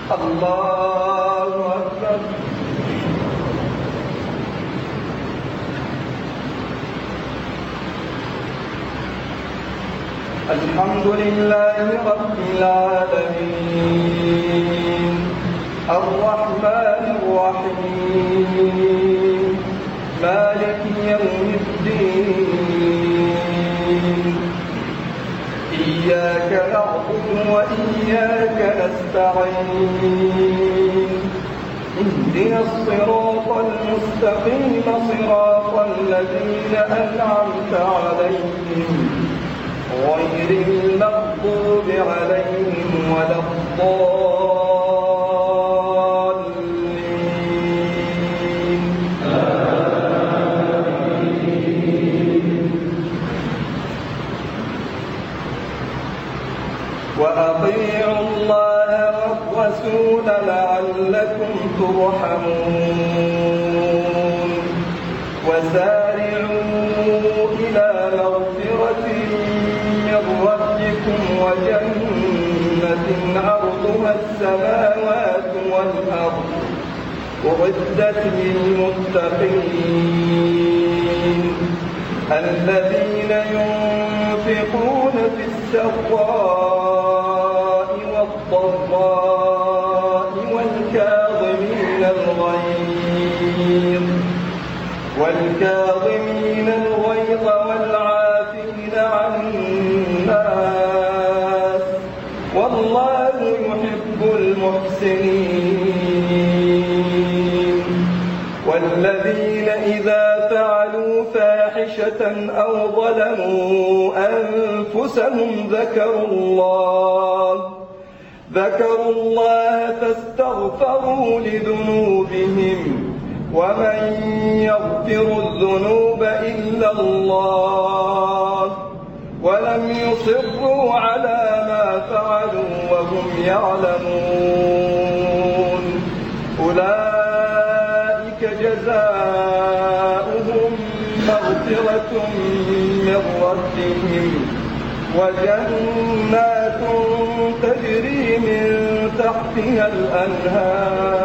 الله أكبر. الحمد لله رب العالمين الرحمن الرحيم مالك يوم الدين إياك نعبد وإياك نستعين اهدنا الصراط المستقيم صراط الذين أنعمت عليهم غير المغضوب عليهم ولا الضالين. وأطيعوا الله والرسول لعلكم ترحمون وسارعوا إلى مغفرة من ربكم وجنة عرضها السماوات والأرض أعدت للمتقين الذين ينفقون في السراء والضراء والكاظمين الغيظ والعافين عن الناس والله يحب المحسنين. والذين إذا فعلوا فاحشة أو ظلموا أنفسهم ذكروا الله فاستغفروا لذنوبهم ومن يغفر الذنوب إلا الله ولم يصروا على ما فعلوا وهم يعلمون أولئك جزاؤهم مغفرة من ربهم وجنات تجري من تحتها الأنهار